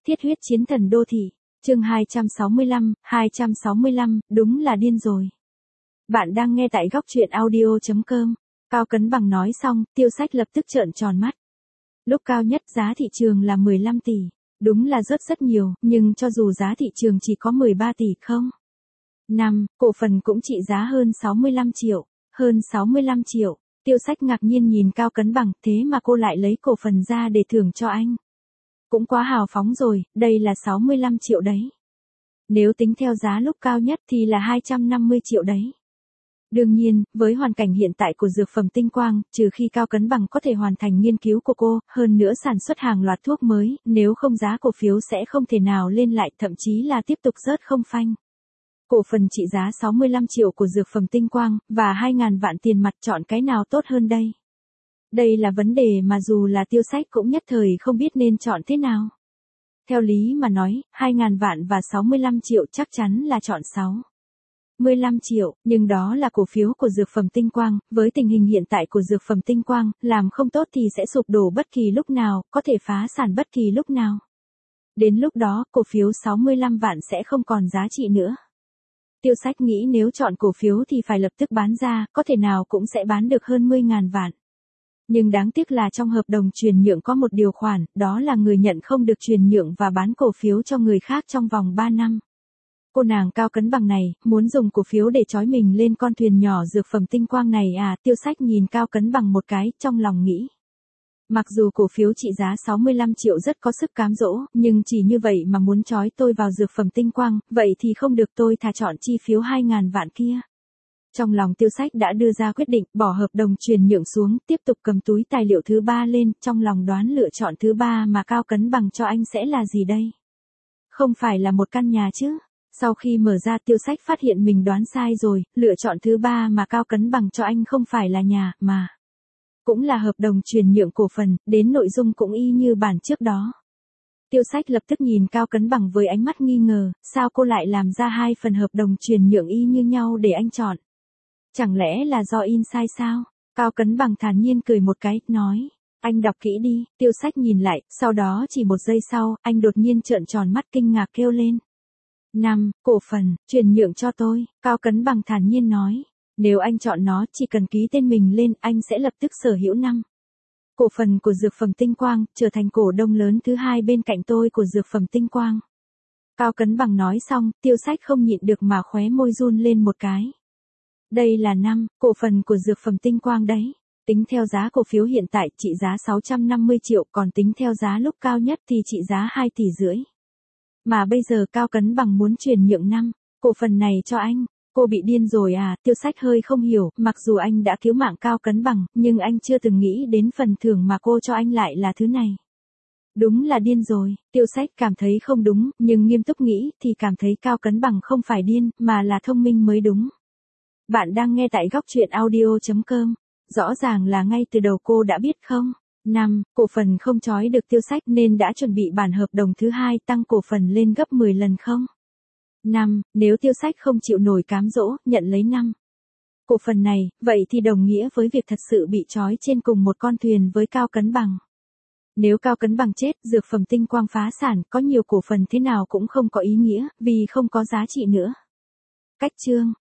Thiết huyết chiến thần đô thị, chương 265, đúng là điên rồi. Bạn đang nghe tại góc truyện audio.com. Cao Cấn Bằng nói xong, Tiêu Sách lập tức trợn tròn mắt. Lúc cao nhất giá thị trường là 15 tỷ, đúng là rất nhiều, nhưng cho dù giá thị trường chỉ có 13 tỷ không? Cổ phần cũng trị giá hơn 65 triệu. Tiêu Sách ngạc nhiên nhìn Cao Cấn Bằng, thế mà cô lại lấy cổ phần ra để thưởng cho anh. Cũng quá hào phóng rồi, đây là 65 triệu đấy. Nếu tính theo giá lúc cao nhất thì là 250 triệu đấy. Đương nhiên, với hoàn cảnh hiện tại của dược phẩm Tinh Quang, trừ khi Cao Cấn Bằng có thể hoàn thành nghiên cứu của cô, hơn nữa sản xuất hàng loạt thuốc mới, nếu không giá cổ phiếu sẽ không thể nào lên lại, thậm chí là tiếp tục rớt không phanh. Cổ phần trị giá 65 triệu của dược phẩm Tinh Quang, và 2.000 vạn tiền mặt, chọn cái nào tốt hơn đây? Đây là vấn đề mà dù là Tiêu Sách cũng nhất thời không biết nên chọn thế nào. Theo lý mà nói, 2.000 vạn và 65 triệu chắc chắn là chọn 65 triệu, nhưng đó là cổ phiếu của dược phẩm Tinh Quang, với tình hình hiện tại của dược phẩm Tinh Quang, làm không tốt thì sẽ sụp đổ bất kỳ lúc nào, có thể phá sản bất kỳ lúc nào. Đến lúc đó, cổ phiếu 65 vạn sẽ không còn giá trị nữa. Tiêu Sách nghĩ nếu chọn cổ phiếu thì phải lập tức bán ra, có thể nào cũng sẽ bán được hơn 10.000 vạn. Nhưng đáng tiếc là trong hợp đồng chuyển nhượng có một điều khoản, đó là người nhận không được chuyển nhượng và bán cổ phiếu cho người khác trong vòng 3 năm. Cô nàng Cao Cấn Bằng này, muốn dùng cổ phiếu để trói mình lên con thuyền nhỏ dược phẩm Tinh Quang này à? Tiêu Sách nhìn Cao Cấn Bằng một cái, trong lòng nghĩ. Mặc dù cổ phiếu trị giá 65 triệu rất có sức cám dỗ, nhưng chỉ như vậy mà muốn trói tôi vào dược phẩm Tinh Quang, vậy thì không được, tôi thà chọn chi phiếu 2.000 vạn kia. Trong lòng Tiêu Sách đã đưa ra quyết định, bỏ hợp đồng chuyển nhượng xuống, tiếp tục cầm túi tài liệu thứ 3 lên, trong lòng đoán lựa chọn thứ 3 mà Cao Cấn Bằng cho anh sẽ là gì đây? Không phải là một căn nhà chứ? Sau khi mở ra, Tiêu Sách phát hiện mình đoán sai rồi, lựa chọn thứ 3 mà Cao Cấn Bằng cho anh không phải là nhà, mà cũng là hợp đồng chuyển nhượng cổ phần, đến nội dung cũng y như bản trước đó. Tiêu Sách lập tức nhìn Cao Cấn Bằng với ánh mắt nghi ngờ, sao cô lại làm ra 2 phần hợp đồng chuyển nhượng y như nhau để anh chọn? Chẳng lẽ là do in sai sao? Cao Cấn Bằng thản nhiên cười một cái, nói, anh đọc kỹ đi. Tiêu Sách nhìn lại, sau đó chỉ một giây sau, anh đột nhiên trợn tròn mắt kinh ngạc kêu lên. Cổ phần, chuyển nhượng cho tôi. Cao Cấn Bằng thản nhiên nói, nếu anh chọn nó, chỉ cần ký tên mình lên, anh sẽ lập tức sở hữu cổ phần của dược phẩm Tinh Quang, trở thành cổ đông lớn thứ 2 bên cạnh tôi của dược phẩm Tinh Quang. Cao Cấn Bằng nói xong, Tiêu Sách không nhịn được mà khóe môi run lên một cái. Đây là cổ phần của dược phẩm Tinh Quang đấy. Tính theo giá cổ phiếu hiện tại trị giá 650 triệu, còn tính theo giá lúc cao nhất thì trị giá 2,5 tỷ. Mà bây giờ Cao Cấn Bằng muốn chuyển nhượng cổ phần này cho anh. Cô bị điên rồi à? Tiêu Sách hơi không hiểu, mặc dù anh đã cứu mạng Cao Cấn Bằng, nhưng anh chưa từng nghĩ đến phần thưởng mà cô cho anh lại là thứ này. Đúng là điên rồi. Tiêu Sách cảm thấy không đúng, nhưng nghiêm túc nghĩ thì cảm thấy Cao Cấn Bằng không phải điên, mà là thông minh mới đúng. Bạn đang nghe tại góc truyện audio.com. Rõ ràng là ngay từ đầu cô đã biết không? Cổ phần không trói được Tiêu Sách nên đã chuẩn bị bản hợp đồng thứ 2 tăng cổ phần lên gấp 10 lần không? Nếu Tiêu Sách không chịu nổi cám dỗ, nhận lấy cổ phần này, vậy thì đồng nghĩa với việc thật sự bị trói trên cùng một con thuyền với Cao Cấn Bằng. Nếu Cao Cấn Bằng chết, dược phẩm Tinh Quang phá sản, có nhiều cổ phần thế nào cũng không có ý nghĩa, vì không có giá trị nữa. Cách chương